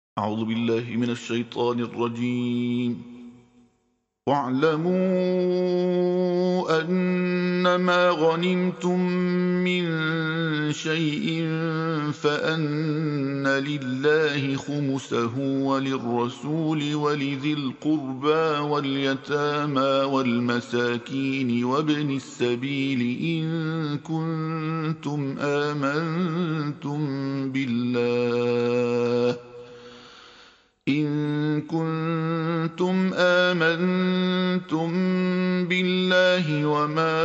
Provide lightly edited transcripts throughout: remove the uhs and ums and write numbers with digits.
أعوذ بالله من الشيطان الرجيم. واعلموا أنما غنمتم من شيء فأن لله خمسه وللرسول ولذي القربى واليتامى والمساكين وابن السبيل إن كنتم آمنتم بالله وما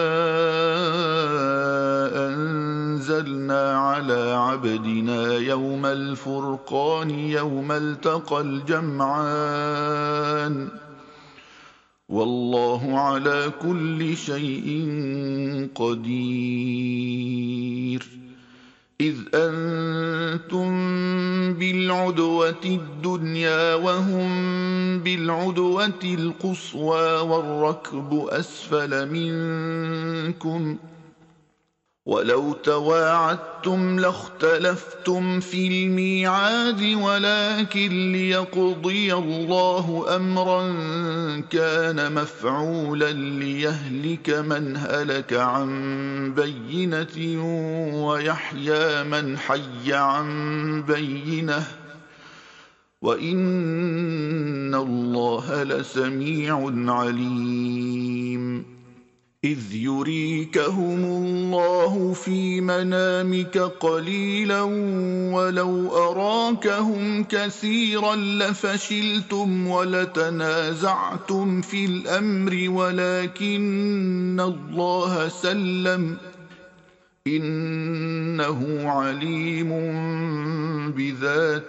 أنزلنا على عبدنا يوم الفرقان يوم التقى الجمعان والله على كل شيء قدير. إذ أنتم بالعدوة الدنيا وهم بالعدوة القصوى والركب أسفل منكم ولو تواعدتم لاختلفتم في الميعاد ولكن ليقضي الله أمرا كان مفعولا ليهلك من هلك عن بينة ويحيى من حي عن بينة وإن الله لسميع عليم. إذ يريكهم الله في منامك قليلا ولو أراكهم كثيرا لفشلتم ولتنازعتم في الأمر ولكن الله سلم إنه عليم بذات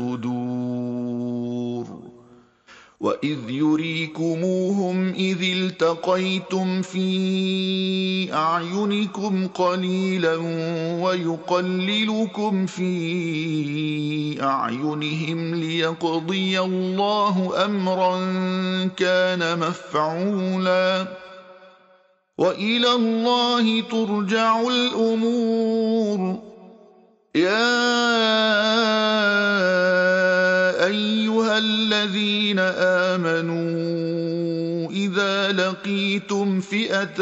الصدور. وإذ يريكموهم إذ التقيتم في أعينكم قليلا ويقللكم في أعينهم ليقضي الله أمرا كان مفعولا وإلى الله ترجع الأمور. يا أيها الذين آمنوا إذا لقيتم فئة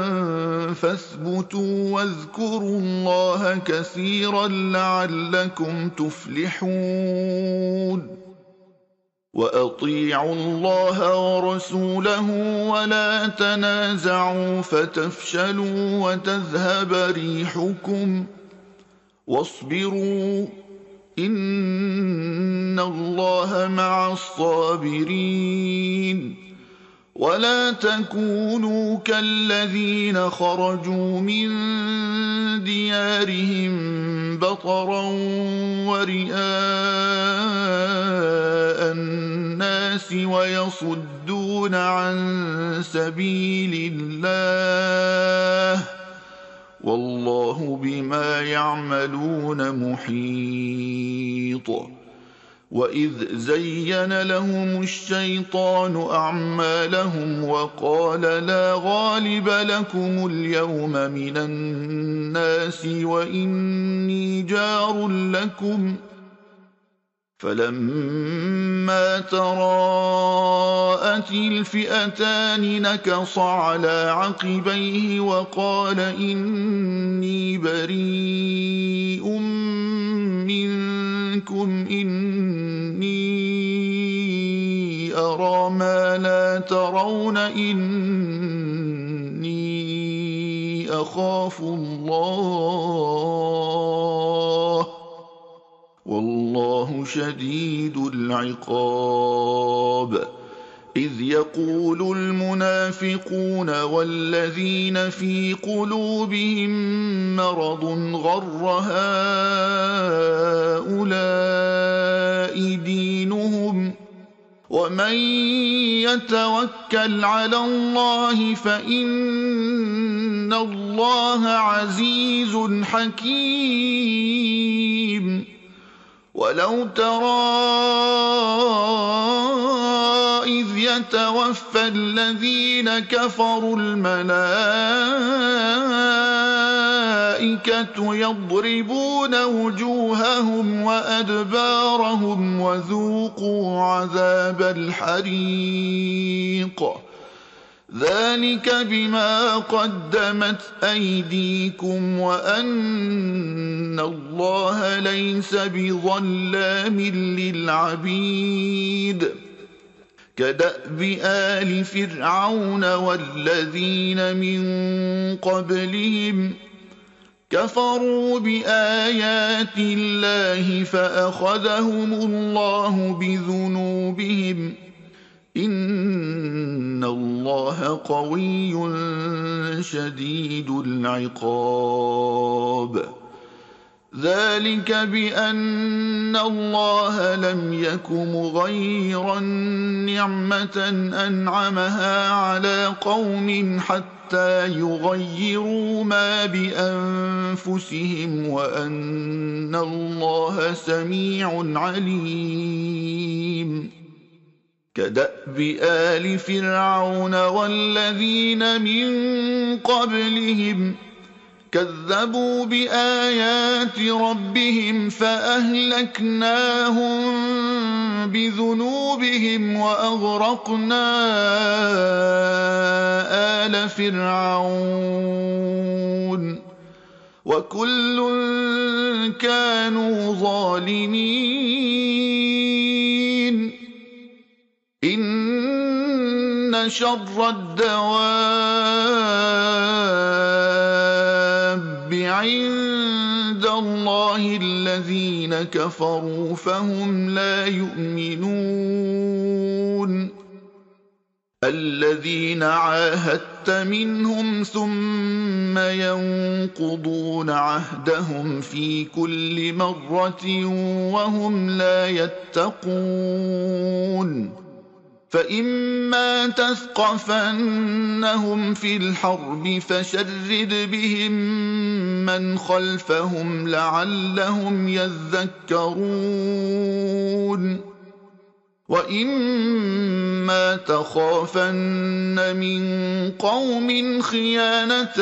فاثبتوا واذكروا الله كثيرا لعلكم تفلحون. وأطيعوا الله ورسوله ولا تنازعوا فتفشلوا وتذهب ريحكم واصبروا إن الله مع الصابرين. ولا تكونوا كالذين خرجوا من ديارهم بطرا ورئاء الناس ويصدون عن سبيل الله والله بما يعملون محيط. وإذ زين لهم الشيطان أعمالهم وقال لا غالب لكم اليوم من الناس وإني جار لكم فلما تراءت الفئتان نكص على عقبيه وقال إني بريء منكم إني أرى ما لا ترون إني أخاف الله والله شديد العقاب. إذ يقول المنافقون والذين في قلوبهم مرض غر هؤلاء دينهم ومن يتوكل على الله فإن الله عزيز حكيم. ولو ترى إذ يتوفى الذين كفروا الملائكة الْمَلَائِكَةُ يَضْرِبُونَ وُجُوهَهُمْ وَأَدْبَارَهُمْ وَذُوقُوا عَذَابَ الْحَرِيقِ ذَلِكَ بِمَا قَدَّمَتْ أَيْدِيكُمْ وَأَنَّ اللَّهَ لَيْسَ بِظَلَّامٍ لِّلْعَبِيدِ كَدَأْبِ آلِ فِرْعَوْنَ وَالَّذِينَ مِن قَبْلِهِمْ كَفَرُوا بِآيَاتِ اللَّهِ فَأَخَذَهُمُ اللَّهُ بِذُنُوبِهِمْ إِنَّ اللَّهَ قَوِيٌّ شَدِيدُ الْعِقَابِ ذَلِكَ بِأَنَّ اللَّهَ لَمْ يَكُ مُغَيِّرًا نِّعْمَةً أَنْعَمَهَا عَلَىٰ قَوْمٍ حَتَّىٰ يُغَيِّرُوا مَا بِأَنفُسِهِمْ وَأَنَّ اللَّهَ سَمِيعٌ عَلِيمٌ كَدَأْبِ آلِ فِرْعَوْنَ وَالَّذِينَ مِن قَبْلِهِمْ كَذَّبُوا بِآيَاتِ رَبِّهِمْ فَأَهْلَكْنَاهُم بِذُنُوبِهِمْ وَأَغْرَقْنَا آلَ فِرْعَوْنَ وَكُلٌّ كَانُوا ظَالِمِينَ إِنَّ شَرَّ الدَّوَابِّ عِندَ اللَّهِ الَّذِينَ كَفَرُوا فَهُمْ لَا يُؤْمِنُونَ الَّذِينَ عَاهَدتَّ مِنْهُمْ ثُمَّ يَنقُضُونَ عَهْدَهُمْ فِي كُلِّ مَرَّةٍ وَهُمْ لَا يَتَّقُونَ فَإِمَّا تَثْقَفَنَّهُمْ فِي الْحَرْبِ فَشَرِّدْ بِهِم مَّنْ خَلْفَهُمْ لَعَلَّهُمْ يَذَّكَّرُونَ وَإِمَّا تَخَافَنَّ مِن قَوْمٍ خِيَانَةً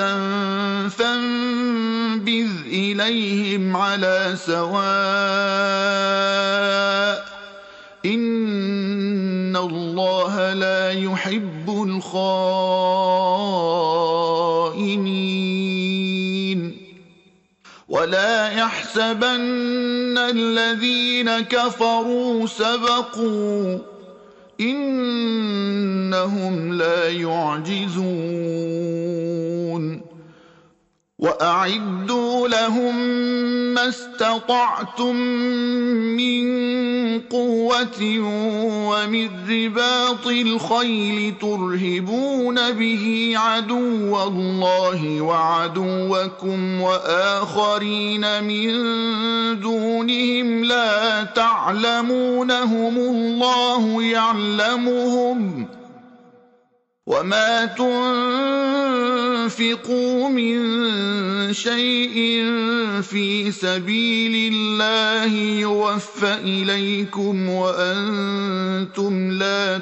فَانبِذْ إِلَيْهِمْ عَلَىٰ سَوَاءٍ ۚ إِنَّ اللَّهَ لَا يُحِبُّ الْخَائِنِينَ وَلَا يَحْسَبَنَّ الَّذِينَ كَفَرُوا سَبَقُوا ۚ إِنَّهُمْ لَا يُعْجِزُونَ وَأَعِدُّوا لَهُم مَّا اسْتَطَعْتُم مِّن قُوَّةٍ وَمِن رِّبَاطِ الْخَيْلِ تُرْهِبُونَ بِهِ عَدُوَّ اللَّهِ وَعَدُوَّكُمْ وَآخَرِينَ مِن دُونِهِمْ لَا تَعْلَمُونَهُمُ اللَّهُ يَعْلَمُهُمْ ۚ وَمَا تُنفِقُوا مِن شَيْءٍ فِي سَبِيلِ اللَّهِ يُوَفَّ إِلَيْكُمْ وَأَنتُمْ لَا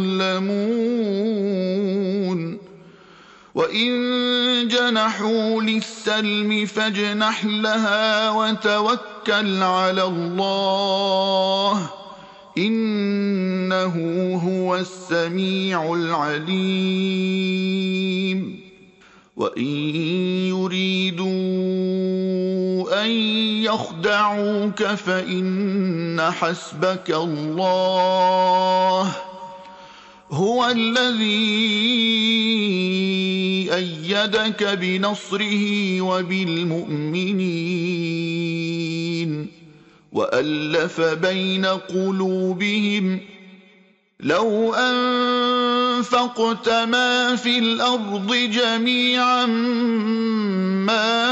تُظْلَمُونَ وَإِن جَنَحُوا لِلسَّلْمِ فَاجْنَحْ لَهَا وَتَوَكَّلْ عَلَى اللَّهِ ۚ إِنَّهُ هُوَ السَّمِيعُ الْعَلِيمُ وَإِن يُرِيدُوا أَن يَخْدَعُوكَ فَإِنَّ حَسْبَكَ اللَّهُ ۚ هُوَ الَّذِي أَيَّدَكَ بِنَصْرِهِ وَبِالْمُؤْمِنِينَ وَأَلَّفَ بَيْنَ قُلُوبِهِمْ ۚ لَوْ أَنفَقْتَ مَا فِي الْأَرْضِ جَمِيعًا مَّا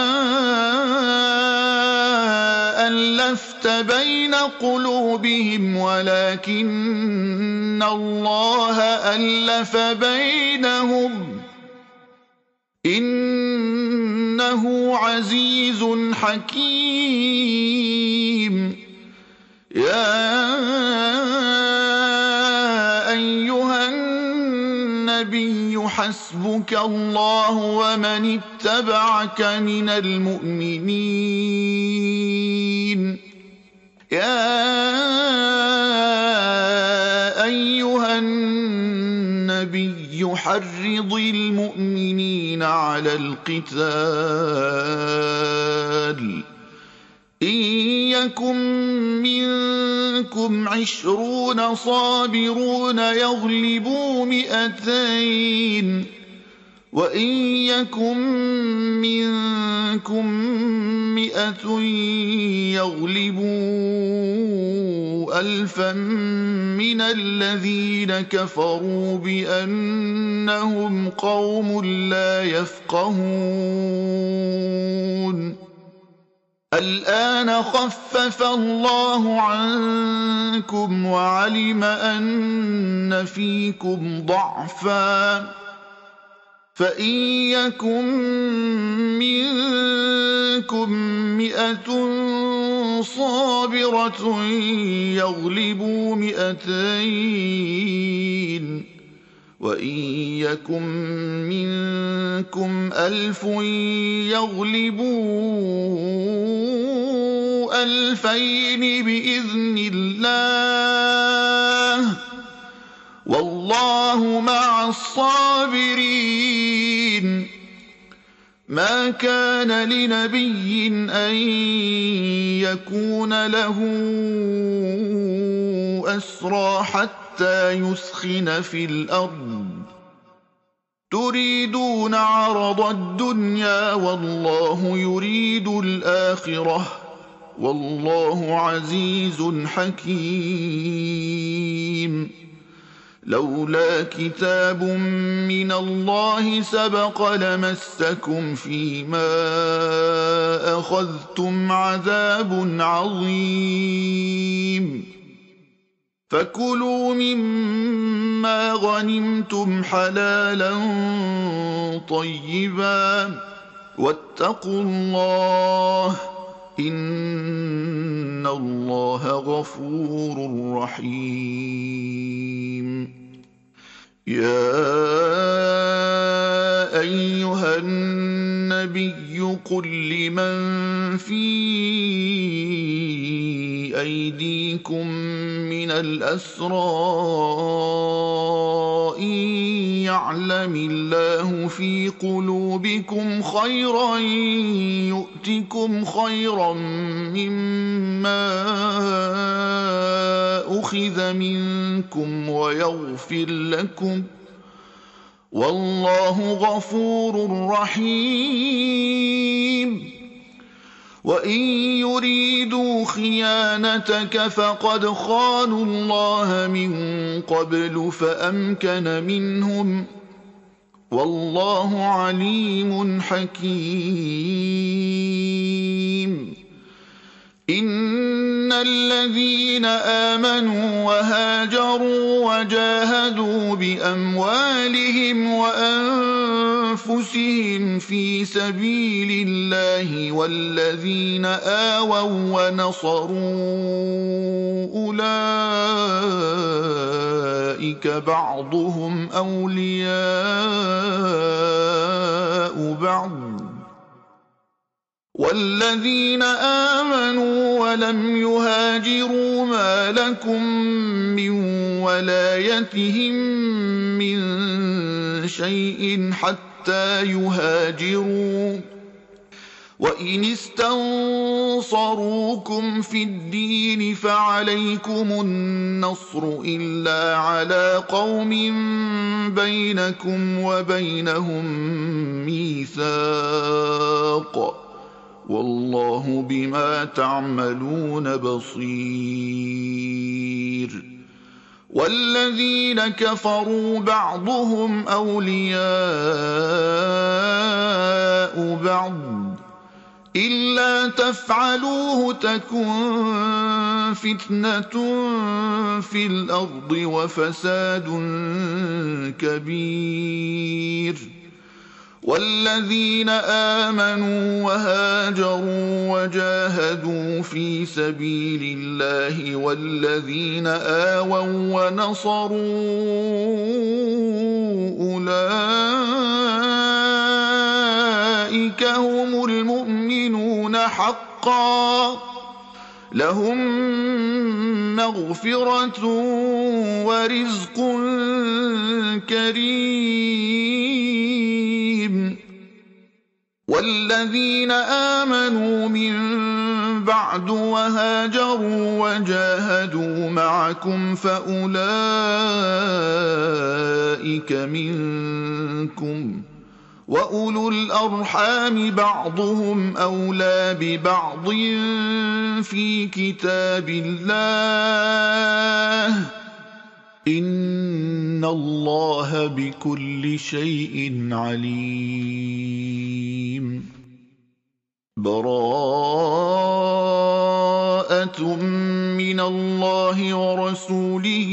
أَلَّفْتَ بَيْنَ قُلُوبِهِمْ وَلَٰكِنَّ اللَّهَ أَلَّفَ بَيْنَهُمْ ۚ إِنَّهُ عَزِيزٌ حَكِيمٌ يَا أَيُّهَا النَّبِيُّ حسبك الله ومن اتبعك من المؤمنين يا أيها النبي حرض المؤمنين على القتال إن يكن منكم 20 صابرون يغلبوا 200 وإن يكن منكم 100 يغلبوا 1000 من الذين كفروا بأنهم قوم لا يفقهون الآن خفف الله عنكم وعلم أن فيكم ضعفا فإن يكن منكم 100 صابرة يغلبوا 200 وإن يكن منكم 1000 يغلبوا 2000 بإذن الله والله مع الصابرين ما كان لنبي أن يكون له أسرى حتى يثخن في الأرض تريدون عرض الدنيا والله يريد الآخرة والله عزيز حكيم لولا كتاب من الله سبق لمسكم فيما أخذتم عذاب عظيم فكلوا مما غنمتم حلالا طيبا واتقوا الله إن الله غفور رحيم يا أيها النبي قل لمن في أيديكم من الأسرى إن يعلم الله في قلوبكم خيرا يؤتكم خيرا مما أخذ منكم ويغفر لكم والله غفور رحيم وإن يريدوا خيانتك فقد خانوا الله من قبل فأمكن منهم والله عليم حكيم إن الذين آمنوا وهاجروا وجاهدوا بأموالهم وأنفسهم في سبيل الله والذين آووا ونصروا أولئك بعضهم أولياء بعض والذين آمنوا ولم يهاجروا ما لكم من ولايتهم من شيء حتى يهاجروا وإن استنصروكم في الدين فعليكم النصر إلا على قوم بينكم وبينهم ميثاق والله بما تعملون بصير والذين كفروا بعضهم أولياء بعض إلا تفعلوه تكن فتنة في الأرض وفساد كبير والذين آمنوا وهاجروا وجاهدوا في سبيل الله والذين آووا ونصروا أولئك هم المؤمنون حقا لهم مغفرة ورزق كريم والذين آمنوا من بعد وهاجروا وجاهدوا معكم فأولئك منكم وأولو الأرحام بعضهم أولى ببعض في كتاب الله إن الله بكل شيء عليم براءة من الله ورسوله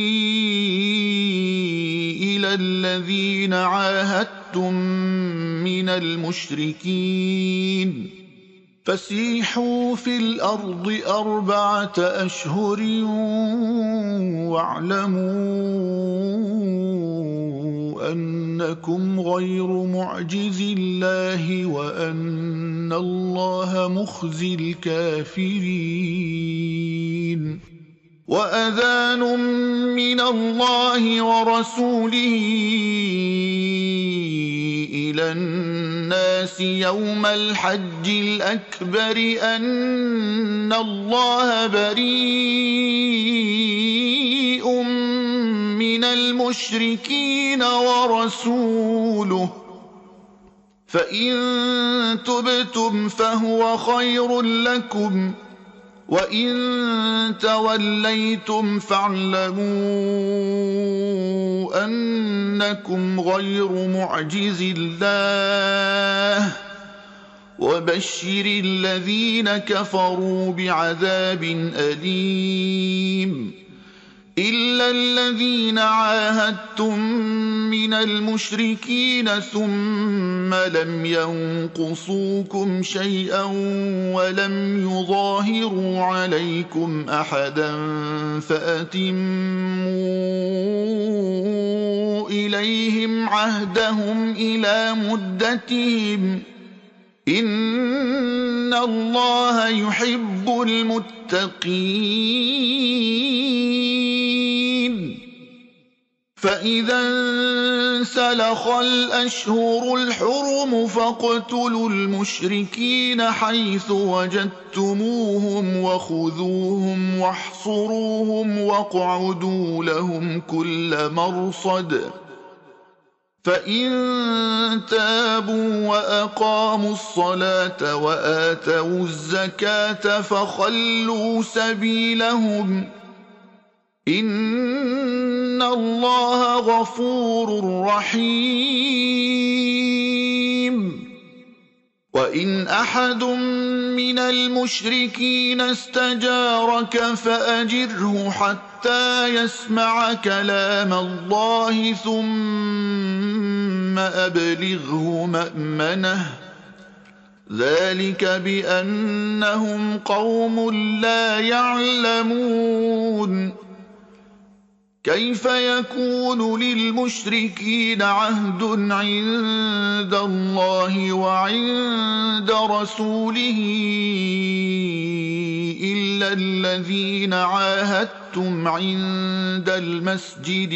إلى الذين عاهدتم من المشركين فسيحوا في الأرض 4 أشهر واعلموا أنكم غير معجز الله وأن الله مخزي الكافرين وأذان من الله ورسوله إلى الناس يوم الحج الأكبر أن الله بريء من المشركين ورسوله فإن تبتم فهو خير لكم وإن توليتم فاعلموا أنكم غير معجز الله وبشر الذين كفروا بعذاب أليم إلا الذين عاهدتم من المشركين ثم لم ينقصوكم شيئا ولم يظاهروا عليكم أحدا فأتموا إليهم عهدهم إلى مدتهم إن الله يحب المتقين فإذا انسلخ الأشهر الحرم فاقتلوا المشركين حيث وجدتموهم وخذوهم واحصروهم واقعدوا لهم كل مرصد فإن تابوا وأقاموا الصلاة وآتوا الزكاة فخلوا سبيلهم إن الله غفور رحيم وإن أحد من المشركين استجارك فأجره حتى يسمع كلام الله ثم أبلغه مأمنه ذلك بأنهم قوم لا يعلمون كيف يكون للمشركين عهد عند الله وعند رسوله إلا الذين عاهدتم عند المسجد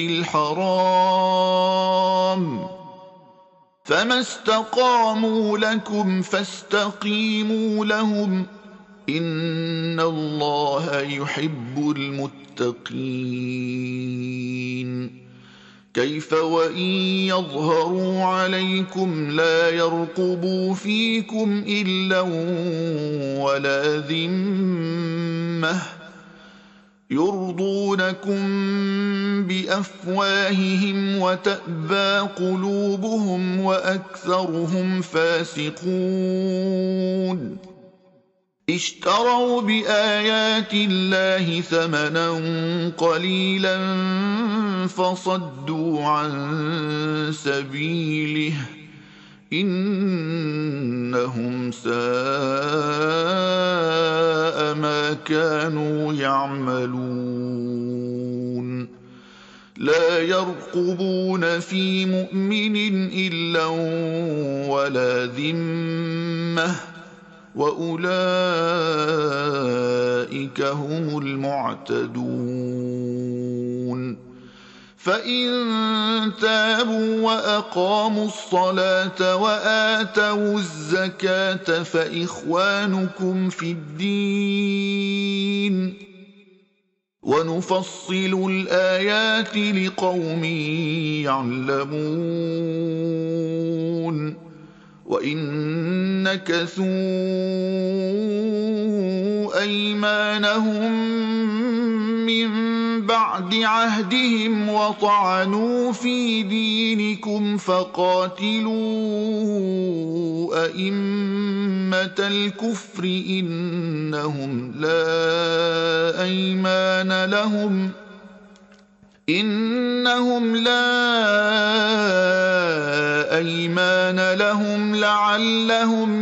الحرام فما استقاموا لكم فاستقيموا لهم إن الله يحب المتقين كيف وإن يظهروا عليكم لا يرقبوا فيكم إلا ولا ذمة يرضونكم بأفواههم وتأبى قلوبهم وأكثرهم فاسقون اشتروا بآيات الله ثمنا قليلا فصدوا عن سبيله إنهم ساء ما كانوا يعملون لا يرقبون في مؤمن إلا ولا ذمة وأولئك هم المعتدون فإن تابوا وأقاموا الصلاة وآتوا الزكاة فإخوانكم في الدين ونفصل الآيات لقوم يعلمون وإن نكثوا أيمانهم من بعد عهدهم وطعنوا في دينكم فقاتلوا أئمة الكفر إنهم لا أيمان لهم لعلهم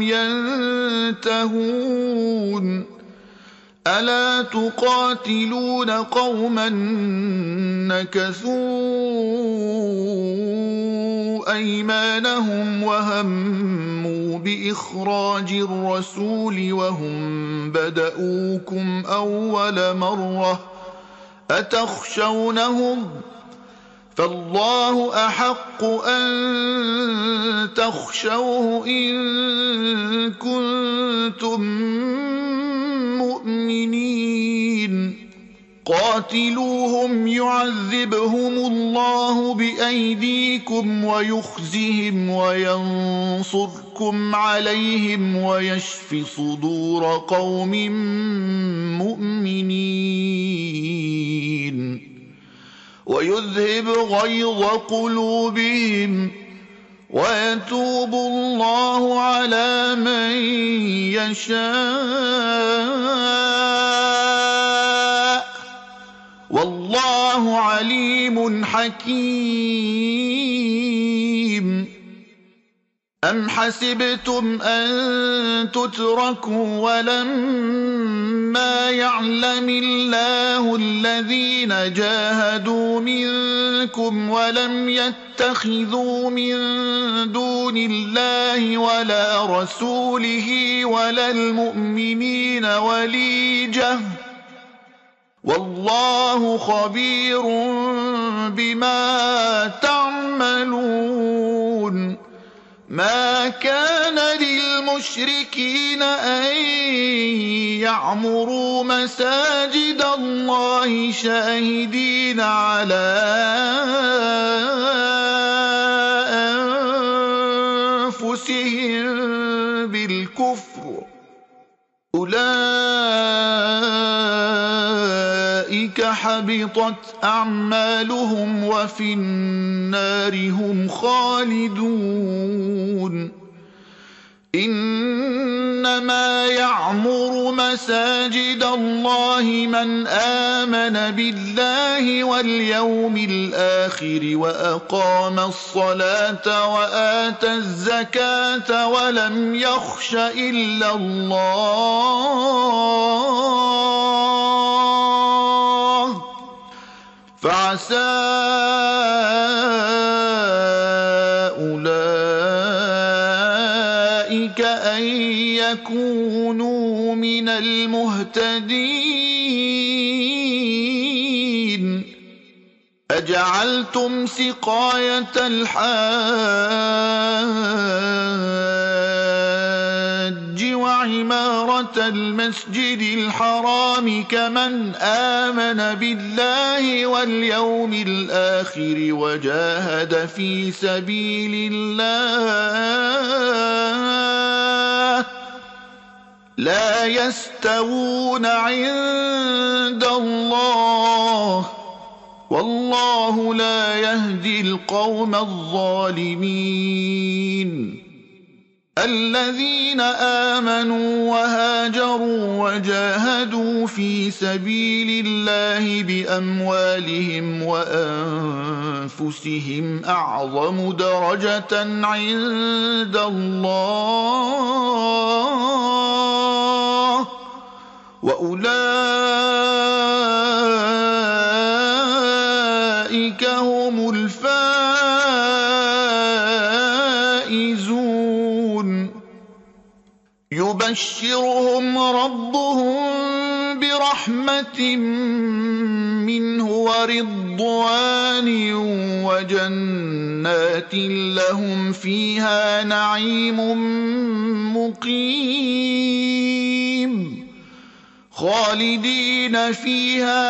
ينتهون ألا تقاتلون قوما نكثوا أيمانهم وهموا بإخراج الرسول وهم بدؤوكم أول مرة أتخشونهم فالله أحق أن تخشوه إن كنتم مؤمنين قاتلوهم يعذبهم الله بأيديكم ويخزهم وينصركم عليهم ويشف صدور قوم مؤمنين ويذهب غيظ قلوبهم ويتوب الله على من يشاء والله عليم حكيم أم حسبتم أن تتركوا ولما يعلم الله الذين جاهدوا منكم ولم يتخذوا من دون الله ولا رسوله ولا المؤمنين وليجة والله خبير بما تعملون ما كان للمشركين أن يعمروا مساجد الله شاهدين على أنفسهم بالكفر أولئك حبطت أعمالهم وفي النار هم خالدون إنما يعمر مساجد الله من آمن بالله واليوم الآخر وأقام الصلاة وآتى الزكاة ولم يخش إلا الله فعسى أولئك أن يكونوا من المهتدين أجعلتم سقاية الحاج وعمارة المسجد الحرام كمن آمن بالله واليوم الآخر وجاهد في سبيل الله لا يستوون عند الله والله لا يهدي القوم الظالمين الذين آمنوا وهاجروا وجاهدوا في سبيل الله بأموالهم وأنفسهم أعظم درجة عند الله وأولئك هم الفائزون يبشرهم ربهم برحمة منه ورضوان وجنات لهم فيها نعيم مقيم خالدين فيها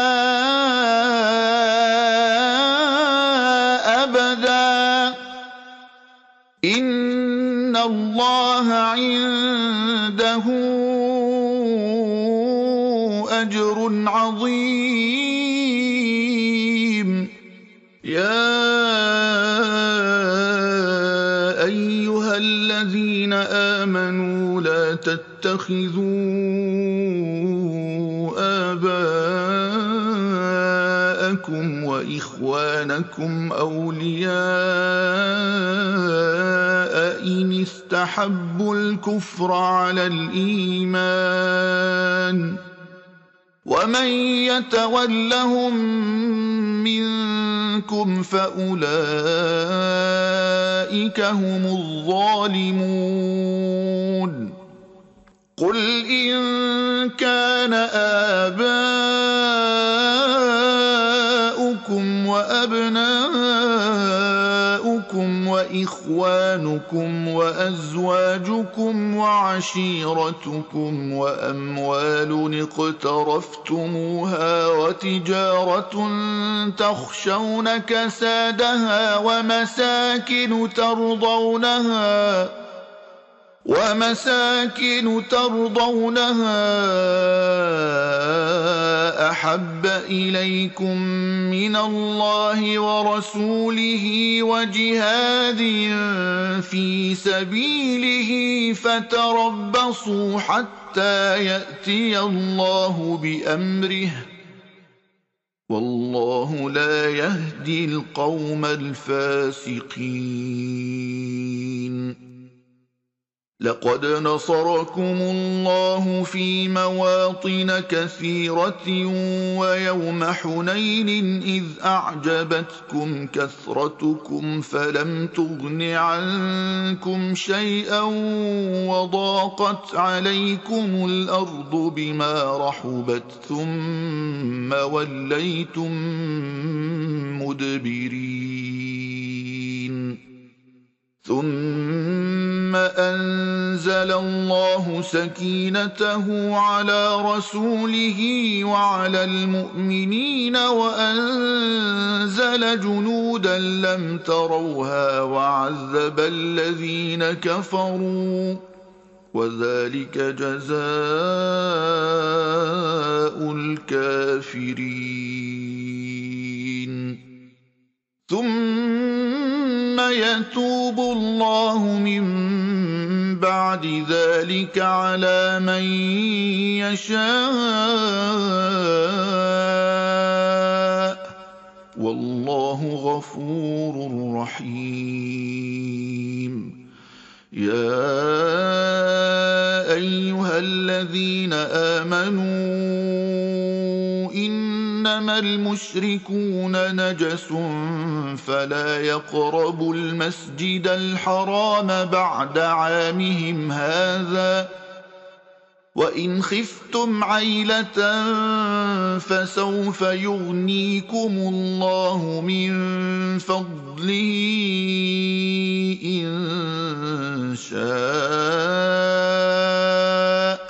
أبدا إن الله عنده أجر عظيم يا أيها الذين آمنوا لا تتخذوا آباءكم وإخوانكم أولياء إن استحبوا الكفر على الإيمان ومن يتولهم منكم فأولئك هم الظالمون قل إن كان آباؤكم وأبناؤكم وإخوانكم وأزواجكم وعشيرتكم وأموال اقترفتموها وتجارة تخشون كسادها ومساكن ترضونها أحب إليكم من الله ورسوله وجهاد في سبيله فتربصوا حتى يأتي الله بأمره والله لا يهدي القوم الفاسقين لقد نصركم الله في مواطن كثيرة ويوم حنين إذ أعجبتكم كثرتكم فلم تغن عنكم شيئا وضاقت عليكم الأرض بما رحبت ثم وليتم مدبرين ثم أنزل الله سكينته على رسوله وعلى المؤمنين وأنزل جنودا لم تروها وعذب الذين كفروا وذلك جزاء الكافرين ثم يتوب الله من بعد ذلك على من يشاء والله غفور رحيم يا أيها الذين آمنوا إنما المشركون نجس فلا يقربوا المسجد الحرام بعد عامهم هذا وإن خفتم عيلة فسوف يغنيكم الله من فضله إن شاء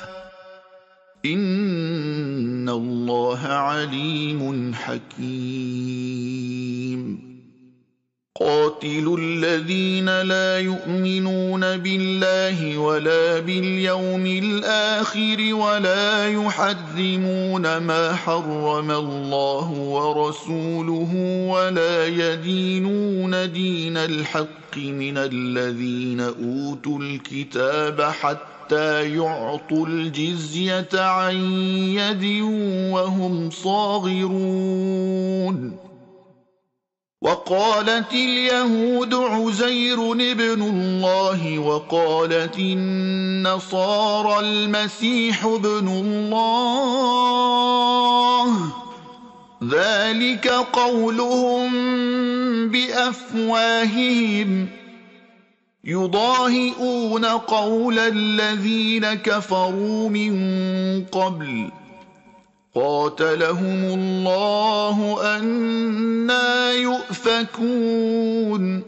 إن الله عليم حكيم قاتلوا الذين لا يؤمنون بالله ولا باليوم الآخر ولا يحرمون ما حرم الله ورسوله ولا يدينون دين الحق من الذين أوتوا الكتاب حتى يعطوا الجزية عن يد وهم صاغرون. وقالت اليهود عزير ابن الله وقالت النصارى المسيح ابن الله، ذلك قولهم بأفواههم يضاهئون قول الذين كفروا من قبل قاتلهم الله أنى يؤفكون.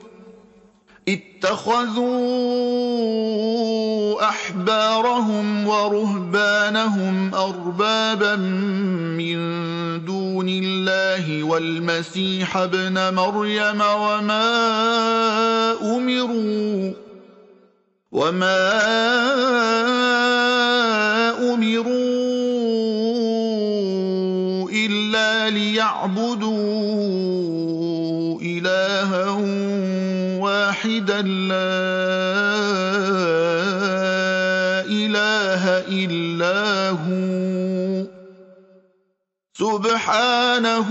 اتخذوا أحبارهم ورهبانهم أربابا من دون الله والمسيح ابن مريم وما أمروا إلا ليعبدوا إلها واحدا لا إله إلا هو سبحانه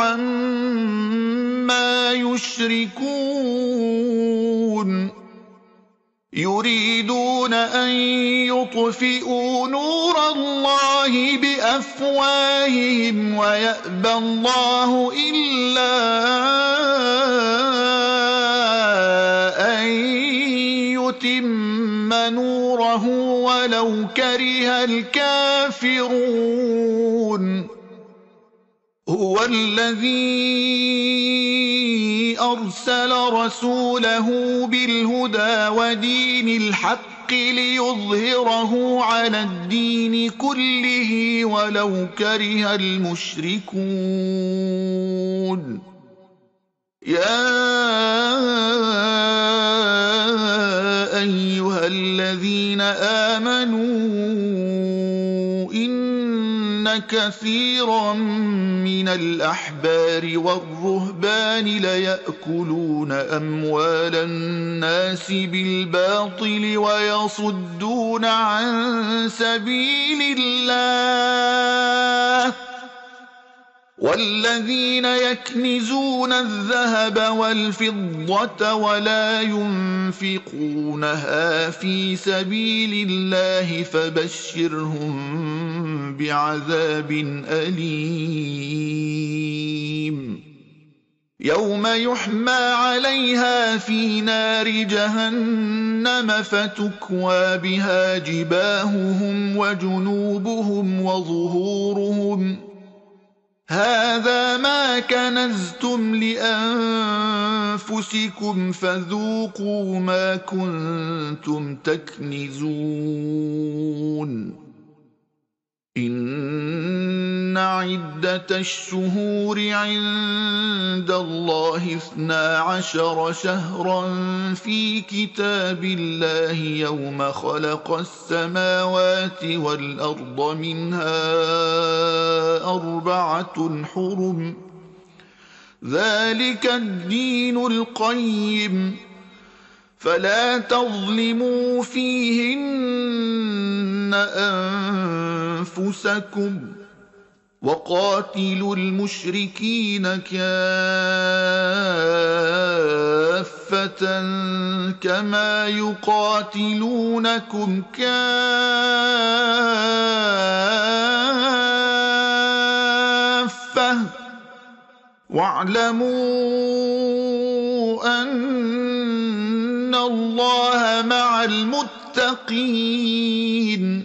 عما يشركون. يريدون أن يطفئوا نور الله بأفواههم ويأبى الله إلا أن يتم نوره ولو كره الكافرون. هو الذي أرسل رسوله بالهدى ودين الحق ليظهره على الدين كله ولو كره المشركون. يا أيها الذين آمنوا إن كثيرا من الأحبار والرهبان ليأكلون أموال الناس بالباطل ويصدون عن سبيل الله. والذين يكنزون الذهب والفضة ولا ينفقونها في سبيل الله فبشرهم بعذاب أليم. يوم يحمى عليها في نار جهنم فتكوى بها جباههم وجنوبهم وظهورهم هذا ما كنزتم لأنفسكم فذوقوا ما كنتم تكنزون. إن عدة الشهور عند الله 12 شهرا في كتاب الله يوم خلق السماوات والأرض منها 4 حرم ذلك الدين القيم فلا تظلموا فيهن أنفسكم وقاتلوا المشركين كافة كما يقاتلونكم كافة واعلموا أن الله مع المتقين.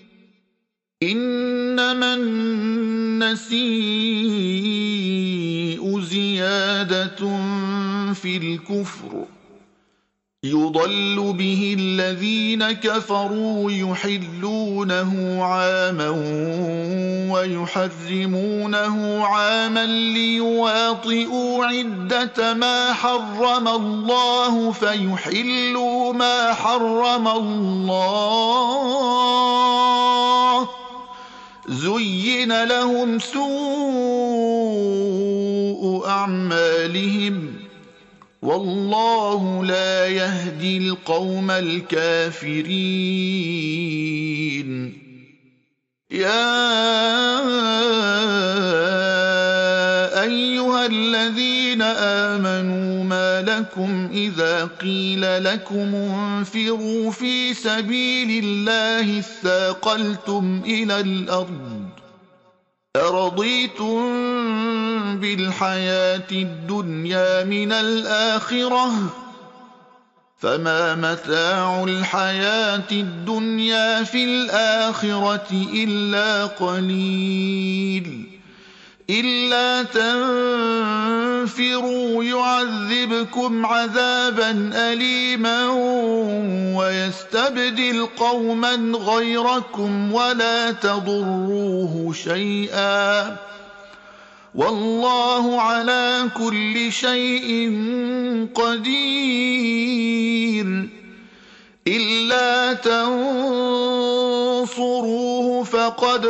إنما النسيء زيادة في الكفر يضل به الذين كفروا يحلونه عاما ويحرمونه عاما ليواطئوا عدة ما حرم الله فيحلوا ما حرم الله. زين لهم سوء أعمالهم والله لا يهدي القوم الكافرين. يا أيها الذين آمنوا ما لكم إذا قيل لكم انفروا في سبيل الله اثاقلتم إلى الأرض أرضيتم بالحياة الدنيا من الآخرة فما متاع الحياة الدنيا في الآخرة إلا قليل. إلا تنفروا يعذبكم عذابا أليما ويستبدل قوما غيركم ولا تضروه شيئا والله على كل شيء قدير. إلا تنصروه فقد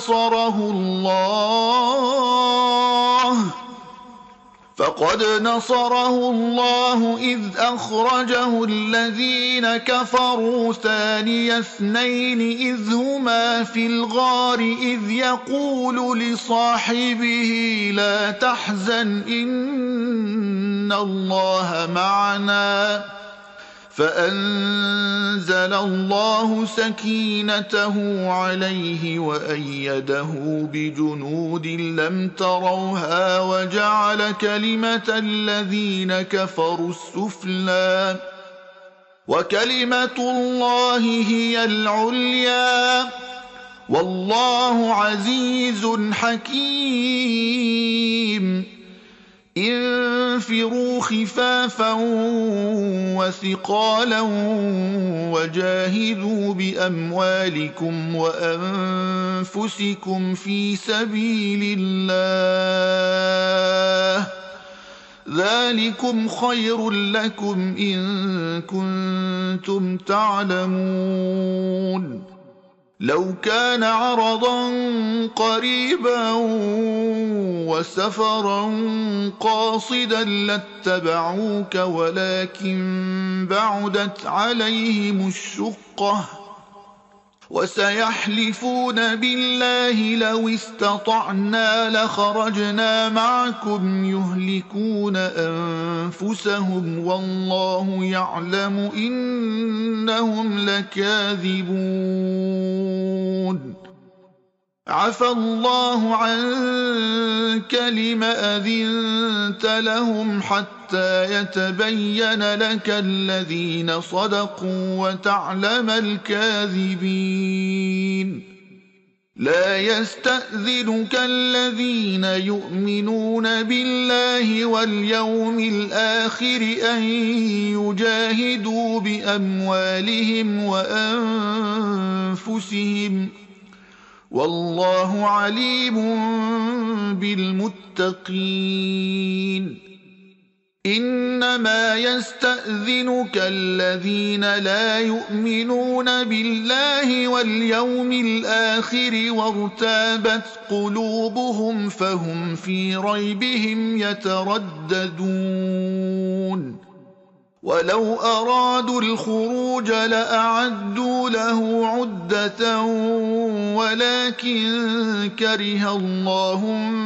نصره الله إذ أخرجه الذين كفروا ثاني اثنين إذ هما في الغار إذ يقول لصاحبه لا تحزن إن الله معنا فأنزل الله سكينته عليه وأيده بجنود لم تروها وجعل كلمة الذين كفروا السفلى وكلمة الله هي العليا والله عزيز حكيم. انفروا خفافا وثقالا وجاهدوا بأموالكم وأنفسكم في سبيل الله ذلكم خير لكم إن كنتم تعلمون. لو كان عرضا قريبا وسفرا قاصدا لاتبعوك ولكن بعدت عليهم الشقة وسيحلفون بالله لو استطعنا لخرجنا معكم يهلكون أنفسهم والله يعلم إنهم لكاذبون. عفى الله عنك لم أذنت لهم حتى يتبين لك الذين صدقوا وتعلم الكاذبين. لا يستأذنك الذين يؤمنون بالله واليوم الآخر أن يجاهدوا بأموالهم وأنفسهم والله عليم بالمتقين. إنما يستأذنك الذين لا يؤمنون بالله واليوم الآخر وارتابت قلوبهم فهم في ريبهم يترددون. ولو أرادوا الخروج لأعدوا له عدة ولكن كره الله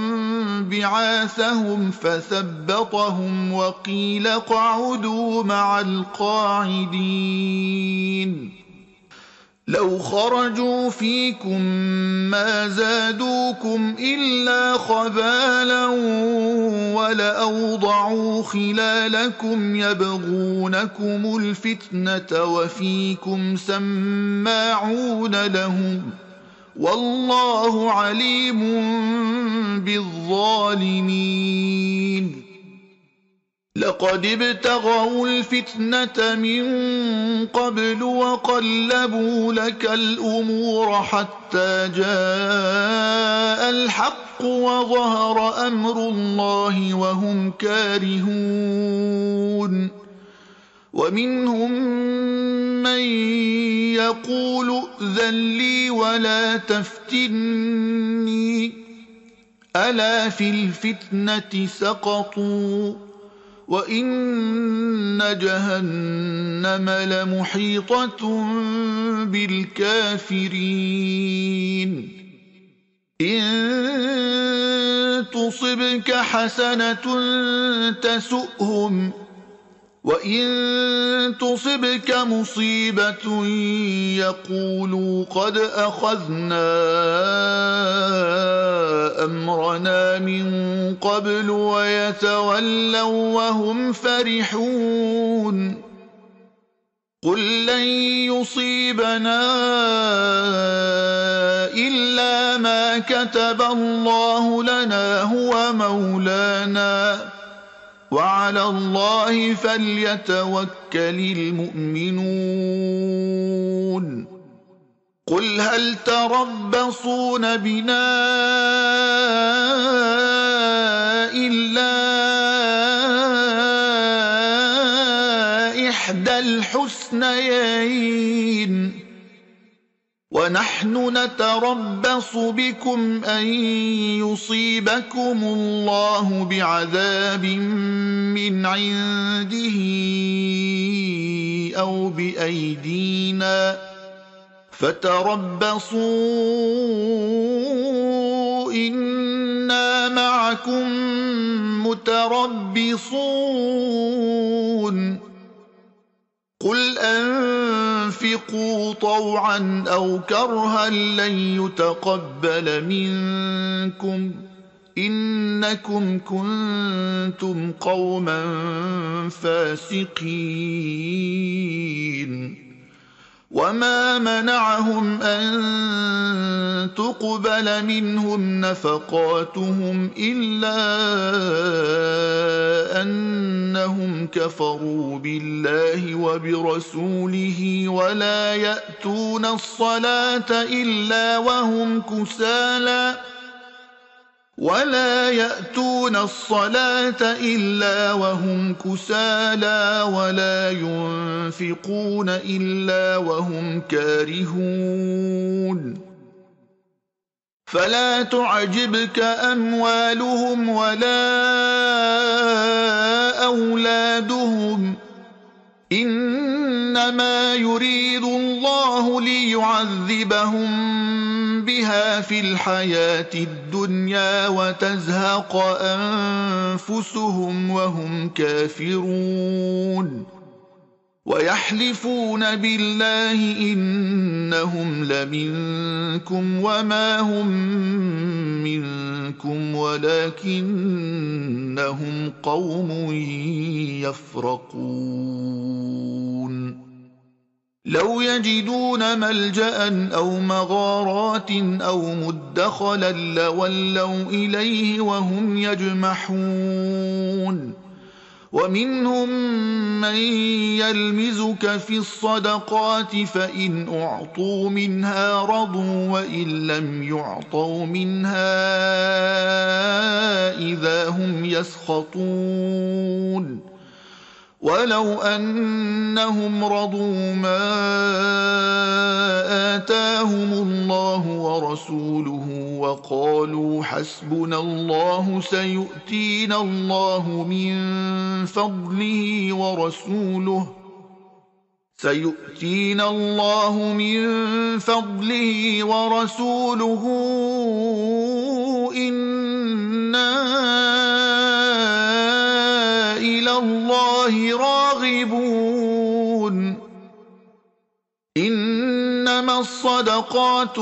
بعاثهم فثبطهم وقيل اقعدوا مع القاعدين. لو خرجوا فيكم ما زادوكم إلا خبالا ولأوضعوا خلالكم يبغونكم الفتنة وفيكم سماعون لهم والله عليم بالظالمين. لقد ابتغوا الفتنة من قبل وقلبوا لك الأمور حتى جاء الحق وظهر أمر الله وهم كارهون ومنهم من يقول ائذن لي ولا تفتني ألا في الفتنة سقطوا وإن جهنم لمحيطة بالكافرين إن تصبك حسنة تسؤهم وإن تصبك مصيبة يقولوا قد أخذنا أمرنا من قبل ويتولوا وهم فرحون قل لن يصيبنا إلا ما كتب الله لنا هو مولانا وعلى الله فليتوكل المؤمنون قل هل تربصون بنا إلا إحدى الحسنيين ونحن نتربص بكم أن يصيبكم الله بعذاب من عنده أو بأيدينا فتربصوا إنا معكم متربصون قل أنفقوا طوعا أو كرها لن يتقبل منكم إنكم كنتم قوما فاسقين وما منعهم أن تقبل منهم نفقاتهم إلا أنهم كفروا بالله وبرسوله ولا يأتون الصلاة إلا وهم كسالى ولا ينفقون إلا وهم كارهون فلا تعجبك أموالهم ولا أولادهم إنما يريد الله ليعذبهم بها في الحياة الدنيا وتزهق أنفسهم وهم كافرون ويحلفون بالله إنهم لمنكم وما هم منكم ولكنهم قوم يفرقون لو يجدون ملجأ أو مغارات أو مدخلا لولوا إليه وهم يجمحون ومنهم من يلمزك في الصدقات فإن أعطوا منها رضوا وإن لم يعطوا منها إذا هم يسخطون ولو أنهم رضوا ما آتاهم الله ورسوله وقالوا حسبنا الله سيؤتينا الله من فضله ورسوله إنا إلى الله راغبون إنما الصدقات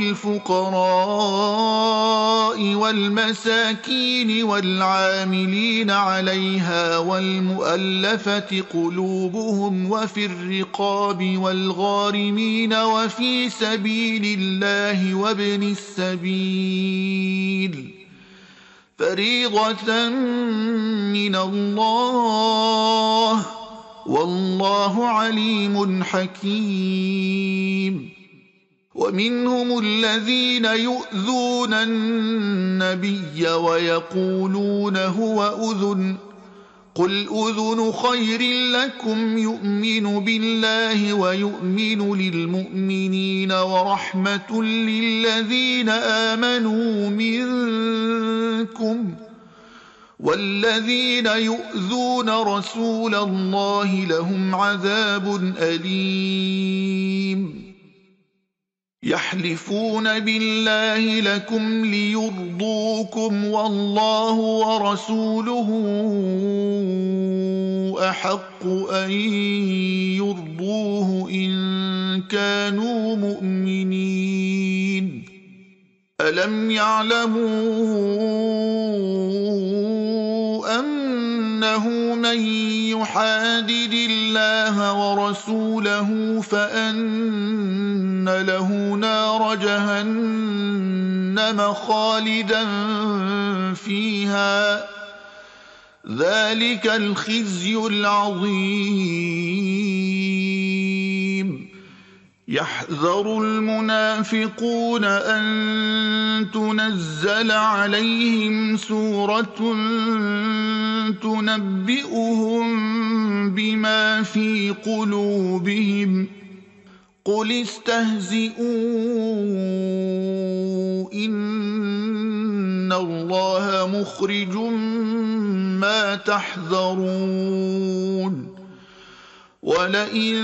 للفقراء والمساكين والعاملين عليها والمؤلفة قلوبهم وفي الرقاب والغارمين وفي سبيل الله وابن السبيل فريضة من الله والله عليم حكيم. ومنهم الذين يؤذون النبي ويقولون هو أذن قل أذن خير لكم يؤمن بالله ويؤمن للمؤمنين ورحمة للذين آمنوا منكم والذين يؤذون رسول الله لهم عذاب أليم. يحلفون بالله لكم ليرضوكم والله ورسوله أحق أن يرضوه إن كانوا مؤمنين. ألم يعلموا أنه من يحادد الله ورسوله فأن له نار جهنم خالدا فيها ذلك الخزي العظيم. يحذر المنافقون أن تنزل عليهم سورة تنبئهم بما في قلوبهم قل استهزئوا إن الله مخرج ما تحذرون. ولئن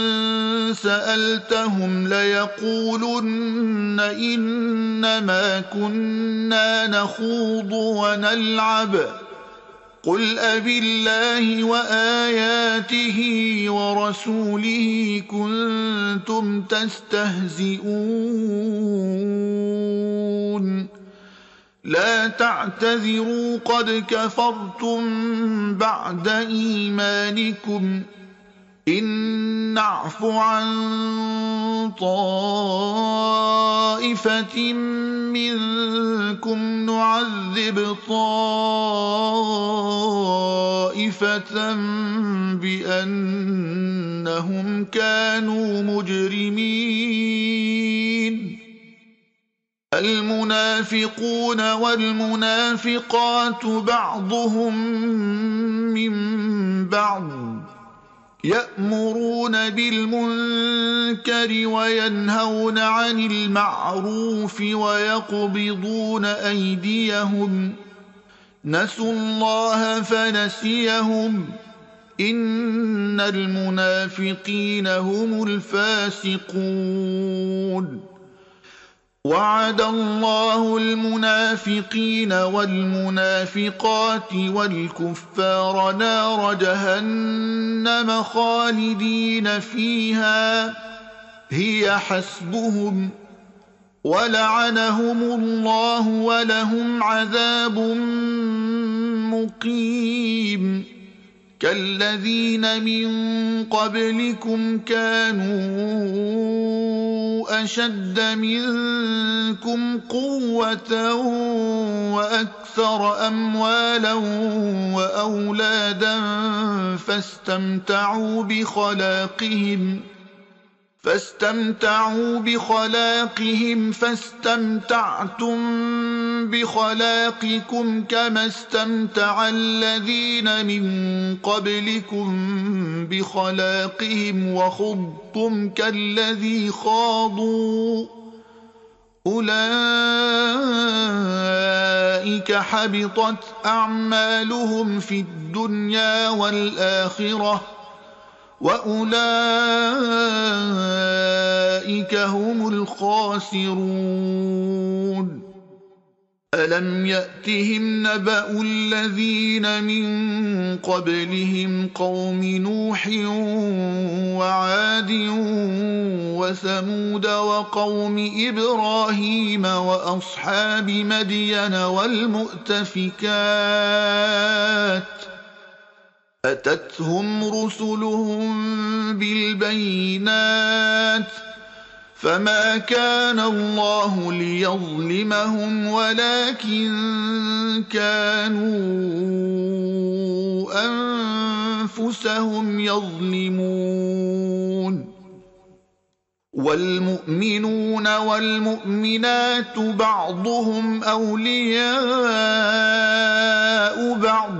سألتهم ليقولن إنما كنا نخوض ونلعب قل أبالله وآياته ورسوله كنتم تستهزئون لا تعتذروا قد كفرتم بعد إيمانكم إن نعف عن طائفة منكم نعذب طائفة بأنهم كانوا مجرمين. المنافقون والمنافقات بعضهم من بعض يأمرون بالمنكر وينهون عن المعروف ويقبضون أيديهم نسوا الله فنسيهم إن المنافقين هم الفاسقون. وعد الله المنافقين والمنافقات والكفار نار جهنم خالدين فيها هي حسبهم ولعنهم الله ولهم عذاب مقيم. كالذين من قبلكم كانوا أشد منكم قوة وأكثر أموالا وأولادا فاستمتعوا بخلاقهم فاستمتعتم بخلاقكم كما استمتع الذين من قبلكم بخلاقهم وخضتم كالذي خاضوا أولئك حبطت أعمالهم في الدنيا والآخرة وأولئك هم الخاسرون. ألم يأتهم نبأ الذين من قبلهم قوم نوح وعاد وثمود وقوم إبراهيم وأصحاب مدين والمؤتفكات أتتهم رسلهم بالبينات فما كان الله ليظلمهم ولكن كانوا أنفسهم يظلمون. والمؤمنون والمؤمنات بعضهم أولياء بعض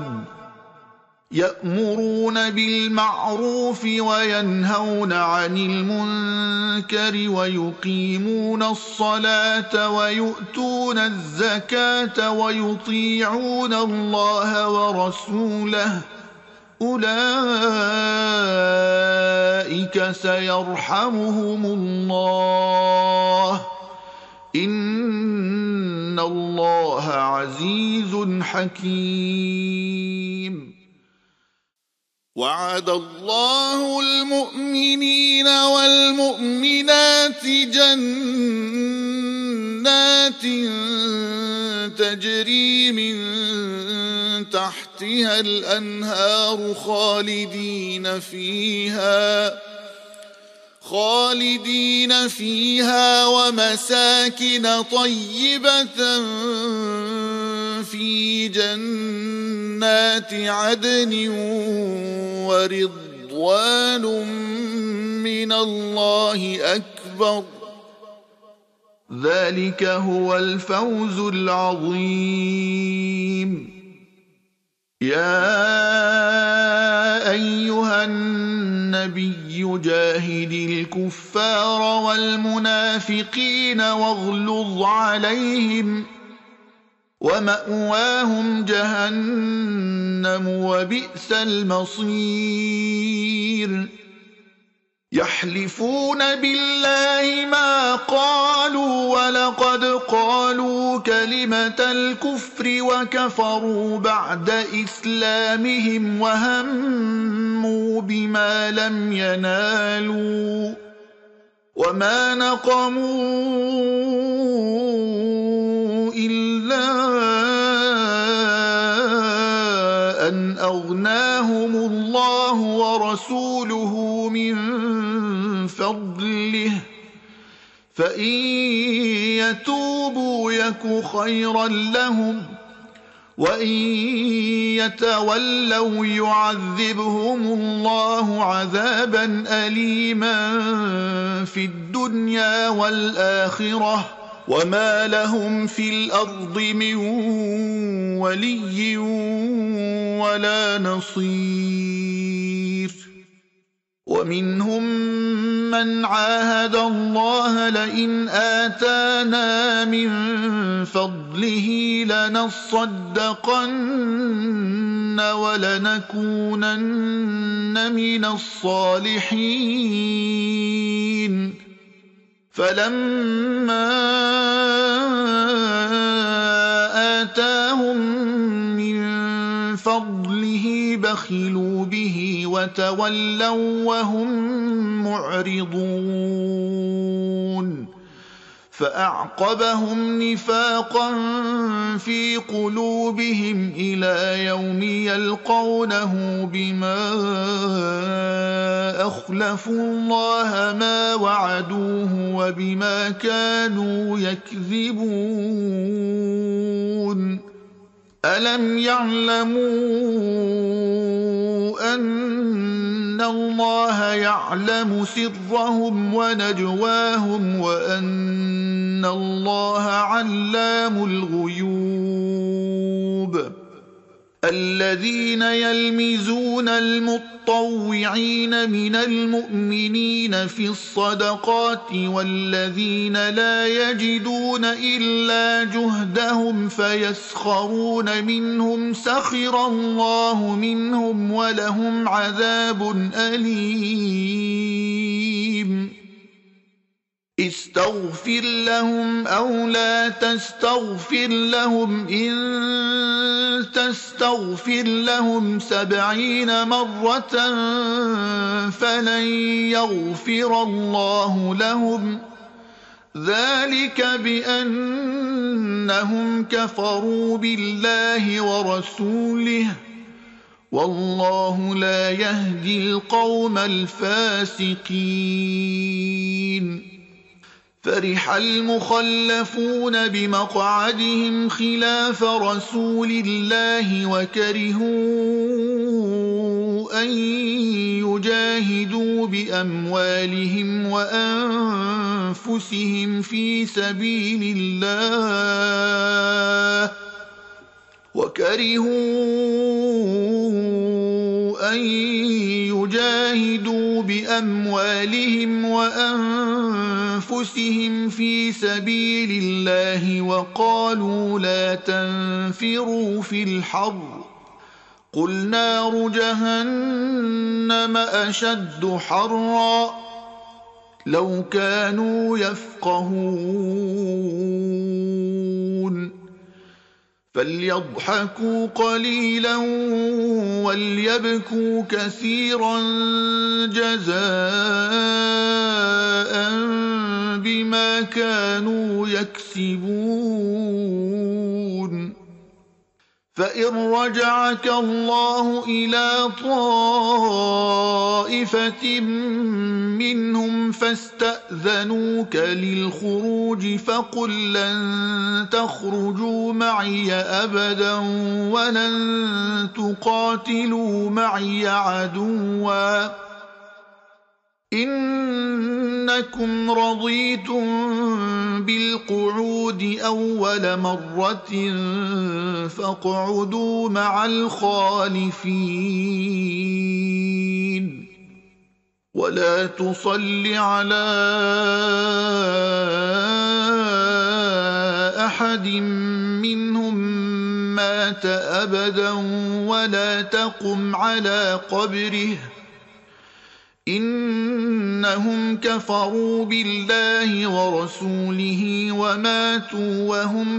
يأمرون بالمعروف وينهون عن المنكر ويقيمون الصلاة ويؤتون الزكاة ويطيعون الله ورسوله أولئك سيرحمهم الله إن الله عزيز حكيم. وعد الله المؤمنين والمؤمنات جنات تجري من تحتها الأنهار خالدين فيها ومساكن طيبة في جنات عدن ورضوان من الله أكبر ذلك هو الفوز العظيم. يا أيها النبي جاهد الكفار والمنافقين واغلظ عليهم ومأواهم جهنم وبئس المصير. يحلفون بالله ما قالوا ولقد قالوا كلمة الكفر وكفروا بعد إسلامهم وهموا بما لم ينالوا وما نقموا إلا أن أغناهم الله ورسوله من فضله فإن يتوبوا يك خيرا لهم وإن يتولوا يعذبهم الله عذابا أليما في الدنيا والآخرة وما لهم في الأرض من ولي ولا نصير. ومنهم من عاهد الله لئن آتانا من فضله لنصدقن ولنكونن من الصالحين فلما آتاهم من فضله بخلوا به وتولوا وهم معرضون فأعقبهم نفاقا في قلوبهم إلى يوم يلقونه بما أخلفوا الله ما وعدوه وبما كانوا يكذبون. ألم يعلموا أن الله يعلم سرهم ونجواهم وأن الله علام الغيوب. الذين يلمزون المطوعين من المؤمنين في الصدقات والذين لا يجدون إلا جهدهم فيسخرون منهم سخر الله منهم ولهم عذاب أليم. استغفر لهم أو لا تستغفر لهم إن تستغفر لهم 70 مرة فلن يغفر الله لهم ذلك بأنهم كفروا بالله ورسوله والله لا يهدي القوم الفاسقين. فرح المخلفون بمقعدهم خلاف رسول الله وكرهوا أن يجاهدوا بأموالهم وأنفسهم في سبيل الله وقالوا لا تنفروا في الحر قل نار جهنم أشد حرا لو كانوا يفقهون فليضحكوا قليلا وليبكوا كثيرا جزاء بما كانوا يكسبون فإن رجعك الله إلى طائفة منهم فاستأذنوك للخروج فقل لن تخرجوا معي أبدا ولن تقاتلوا معي عدوا إنكم رضيتم بالقعود أول مرة فاقعدوا مع الخالفين ولا تصل على أحد منهم مات أبدا ولا تقم على قبره إنهم كفروا بالله ورسوله وماتوا وهم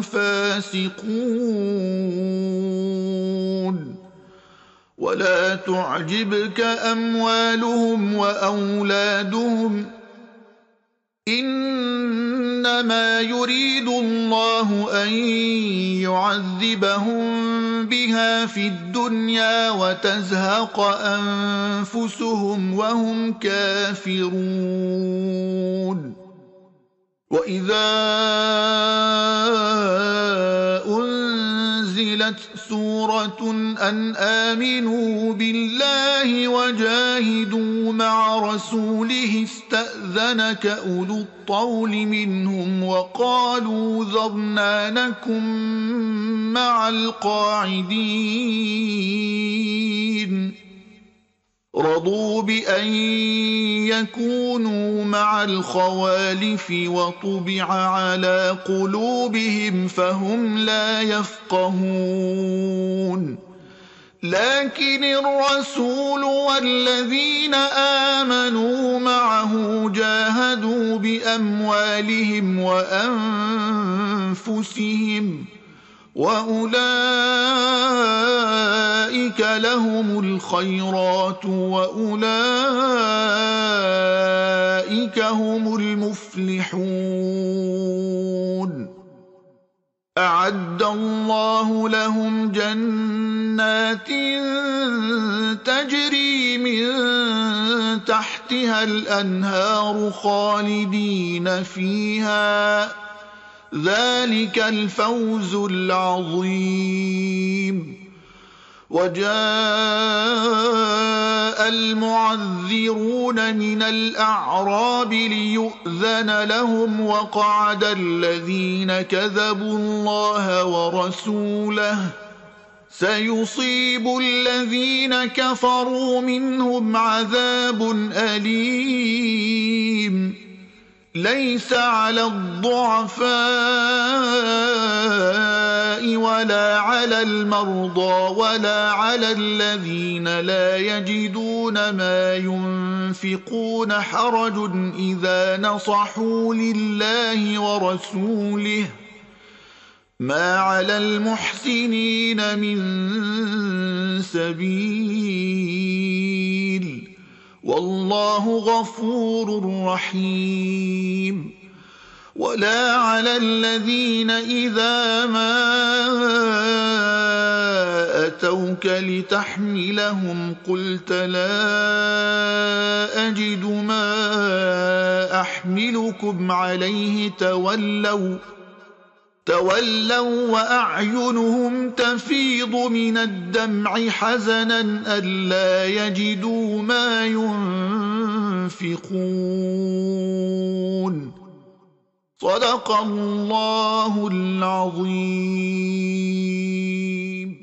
فاسقون ولا تعجبك أموالهم وأولادهم إنما يريد الله أن يعذبهم بها في الدنيا وتزهق أنفسهم وهم كافرون وإذا أنزلت سورة أن آمنوا بالله وجاهدوا مع رسوله استأذنك أولو الطول منهم وقالوا ذرنا نكن مع القاعدين رضوا بأن يكونوا مع الخوالف وطبع على قلوبهم فهم لا يفقهون لكن الرسول والذين آمنوا معه جاهدوا بأموالهم وأنفسهم وأولئك لهم الخيرات وأولئك هم المفلحون أعد الله لهم جنات تجري من تحتها الأنهار خالدين فيها ذلك الفوز العظيم وجاء المعذرون من الأعراب ليؤذن لهم وقعد الذين كذبوا الله ورسوله سيصيب الذين كفروا منهم عذاب أليم ليس على الضعفاء ولا على المرضى ولا على الذين لا يجدون ما ينفقون حرج إذا نصحوا لله ورسوله ما على المحسنين من سبيل والله غفور رحيم ولا على الذين إذا ما أتوك لتحملهم قلت لا أجد ما أحملكم عليه تولوا وأعينهم تفيض من الدمع حزنا ألا يجدوا ما ينفقون صدق الله العظيم.